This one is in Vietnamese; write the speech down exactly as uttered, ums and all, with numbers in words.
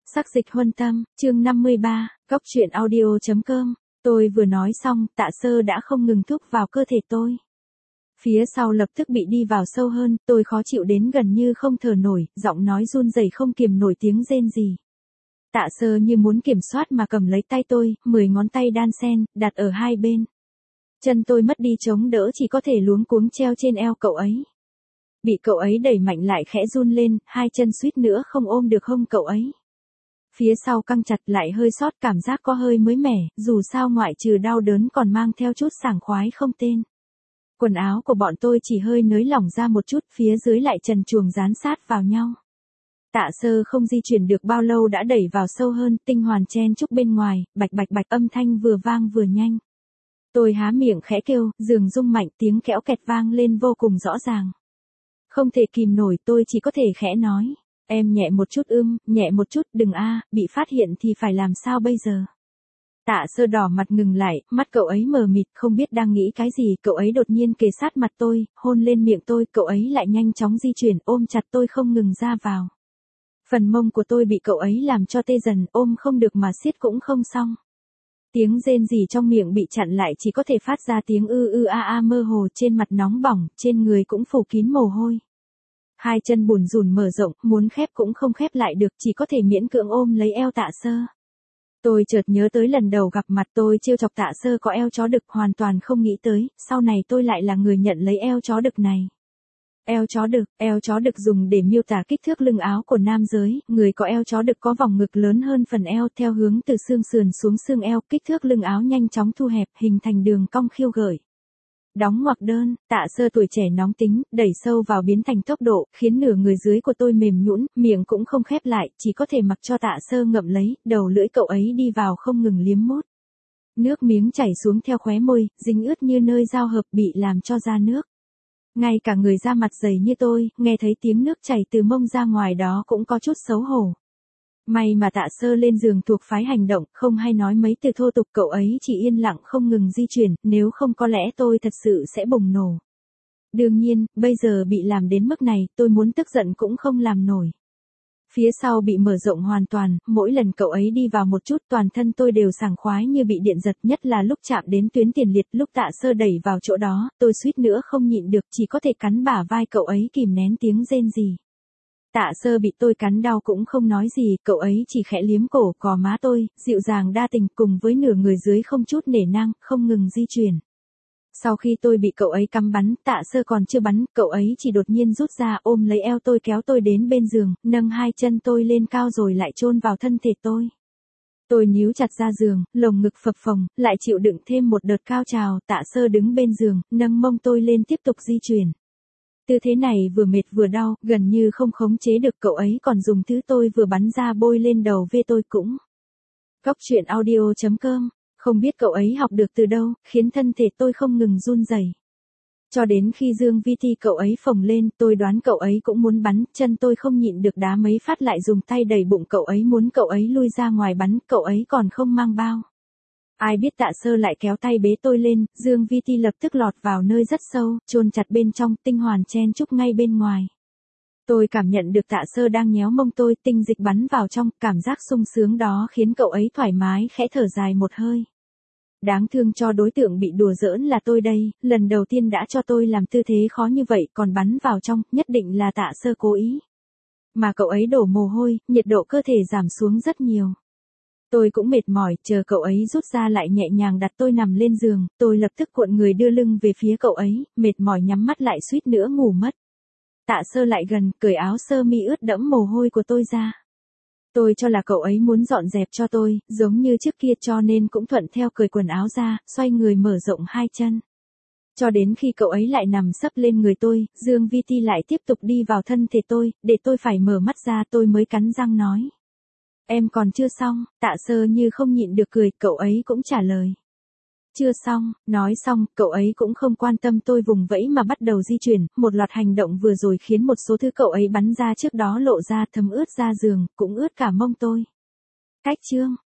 Sắc dịch huân tâm, chương năm mươi ba, góc truyện audio.com. Tôi vừa nói xong, Tạ Sơ đã không ngừng thúc vào cơ thể tôi. Phía sau lập tức bị đi vào sâu hơn, tôi khó chịu đến gần như không thở nổi, giọng nói run rẩy không kiềm nổi tiếng rên gì. Tạ Sơ như muốn kiểm soát mà cầm lấy tay tôi, mười ngón tay đan xen, đặt ở hai bên. Chân tôi mất đi chống đỡ, chỉ có thể luống cuống treo trên eo cậu ấy. Bị cậu ấy đẩy mạnh lại khẽ run lên, hai chân suýt nữa không ôm được hông cậu ấy. Phía sau căng chặt lại hơi sót, cảm giác có hơi mới mẻ, dù sao ngoại trừ đau đớn còn mang theo chút sảng khoái không tên. Quần áo của bọn tôi chỉ hơi nới lỏng ra một chút, phía dưới lại trần truồng dán sát vào nhau. Tạ Sơ không di chuyển được bao lâu đã đẩy vào sâu hơn, tinh hoàn chen chúc bên ngoài, bạch bạch bạch âm thanh vừa vang vừa nhanh. Tôi há miệng khẽ kêu, giường rung mạnh, tiếng kẽo kẹt vang lên vô cùng rõ ràng. Không thể kìm nổi, tôi chỉ có thể khẽ nói. Em nhẹ một chút ưm, nhẹ một chút, đừng a, bị phát hiện thì phải làm sao bây giờ? Tạ Sơ đỏ mặt ngừng lại, mắt cậu ấy mờ mịt, không biết đang nghĩ cái gì, cậu ấy đột nhiên kề sát mặt tôi, hôn lên miệng tôi, cậu ấy lại nhanh chóng di chuyển, ôm chặt tôi không ngừng ra vào. Phần mông của tôi bị cậu ấy làm cho tê dần, ôm không được mà siết cũng không xong. Tiếng rên rỉ trong miệng bị chặn lại, chỉ có thể phát ra tiếng ư ư a a mơ hồ, trên mặt nóng bỏng, trên người cũng phủ kín mồ hôi. Hai chân bùn rùn mở rộng, muốn khép cũng không khép lại được, chỉ có thể miễn cưỡng ôm lấy eo Tạ Sơ. Tôi chợt nhớ tới lần đầu gặp mặt tôi trêu chọc Tạ Sơ có eo chó đực, hoàn toàn không nghĩ tới, sau này tôi lại là người nhận lấy eo chó đực này. Eo chó đực, eo chó đực dùng để miêu tả kích thước lưng áo của nam giới, người có eo chó đực có vòng ngực lớn hơn phần eo theo hướng từ xương sườn xuống xương eo, kích thước lưng áo nhanh chóng thu hẹp, hình thành đường cong khiêu gợi. Đóng ngoặc đơn, Tạ Sơ tuổi trẻ nóng tính, đẩy sâu vào biến thành tốc độ, khiến nửa người dưới của tôi mềm nhũn, miệng cũng không khép lại, chỉ có thể mặc cho Tạ Sơ ngậm lấy, đầu lưỡi cậu ấy đi vào không ngừng liếm mút. Nước miếng chảy xuống theo khóe môi, dính ướt như nơi giao hợp bị làm cho ra nước. Ngay cả người da mặt dày như tôi, nghe thấy tiếng nước chảy từ mông ra ngoài đó cũng có chút xấu hổ. May mà Tạ Sơ lên giường thuộc phái hành động, không hay nói mấy từ thô tục, cậu ấy chỉ yên lặng không ngừng di chuyển, nếu không có lẽ tôi thật sự sẽ bùng nổ. Đương nhiên, bây giờ bị làm đến mức này, tôi muốn tức giận cũng không làm nổi. Phía sau bị mở rộng hoàn toàn, mỗi lần cậu ấy đi vào một chút toàn thân tôi đều sảng khoái như bị điện giật, nhất là lúc chạm đến tuyến tiền liệt, lúc Tạ Sơ đẩy vào chỗ đó, tôi suýt nữa không nhịn được, chỉ có thể cắn bả vai cậu ấy kìm nén tiếng rên rỉ. Tạ Sơ bị tôi cắn đau cũng không nói gì, cậu ấy chỉ khẽ liếm cổ, cò má tôi, dịu dàng đa tình, cùng với nửa người dưới không chút nể nang, không ngừng di chuyển. Sau khi tôi bị cậu ấy cắm bắn, Tạ Sơ còn chưa bắn, cậu ấy chỉ đột nhiên rút ra, ôm lấy eo tôi kéo tôi đến bên giường, nâng hai chân tôi lên cao rồi lại chôn vào thân thể tôi. Tôi níu chặt ra giường, lồng ngực phập phồng, lại chịu đựng thêm một đợt cao trào, Tạ Sơ đứng bên giường, nâng mông tôi lên tiếp tục di chuyển. Tư thế này vừa mệt vừa đau, gần như không khống chế được, cậu ấy còn dùng thứ tôi vừa bắn ra bôi lên đầu vê tôi cũng. Góc truyện audio.com, không biết cậu ấy học được từ đâu, khiến thân thể tôi không ngừng run rẩy. Cho đến khi Dương Vi Ti cậu ấy phồng lên, tôi đoán cậu ấy cũng muốn bắn, chân tôi không nhịn được đá mấy phát lại dùng tay đẩy bụng cậu ấy muốn cậu ấy lui ra ngoài bắn, cậu ấy còn không mang bao. Ai biết Tạ Sơ lại kéo tay bế tôi lên, Dương Vi Ti lập tức lọt vào nơi rất sâu, chôn chặt bên trong, tinh hoàn chen chúc ngay bên ngoài. Tôi cảm nhận được Tạ Sơ đang nhéo mông tôi, tinh dịch bắn vào trong, cảm giác sung sướng đó khiến cậu ấy thoải mái khẽ thở dài một hơi. Đáng thương cho đối tượng bị đùa giỡn là tôi đây, lần đầu tiên đã cho tôi làm tư thế khó như vậy còn bắn vào trong, nhất định là Tạ Sơ cố ý. Mà cậu ấy đổ mồ hôi, nhiệt độ cơ thể giảm xuống rất nhiều. Tôi cũng mệt mỏi, chờ cậu ấy rút ra lại nhẹ nhàng đặt tôi nằm lên giường, tôi lập tức cuộn người đưa lưng về phía cậu ấy, mệt mỏi nhắm mắt lại suýt nữa ngủ mất. Tạ Sơ lại gần, cởi áo sơ mi ướt đẫm mồ hôi của tôi ra. Tôi cho là cậu ấy muốn dọn dẹp cho tôi, giống như trước kia cho nên cũng thuận theo cởi quần áo ra, xoay người mở rộng hai chân. Cho đến khi cậu ấy lại nằm sấp lên người tôi, Dương Vi Ti lại tiếp tục đi vào thân thể tôi, để tôi phải mở mắt ra tôi mới cắn răng nói. Em còn chưa xong, Tạ Sơ như không nhịn được cười, cậu ấy cũng trả lời. Chưa xong, nói xong, cậu ấy cũng không quan tâm tôi vùng vẫy mà bắt đầu di chuyển, một loạt hành động vừa rồi khiến một số thứ cậu ấy bắn ra trước đó lộ ra, thấm ướt ra giường, cũng ướt cả mông tôi. Cách chương,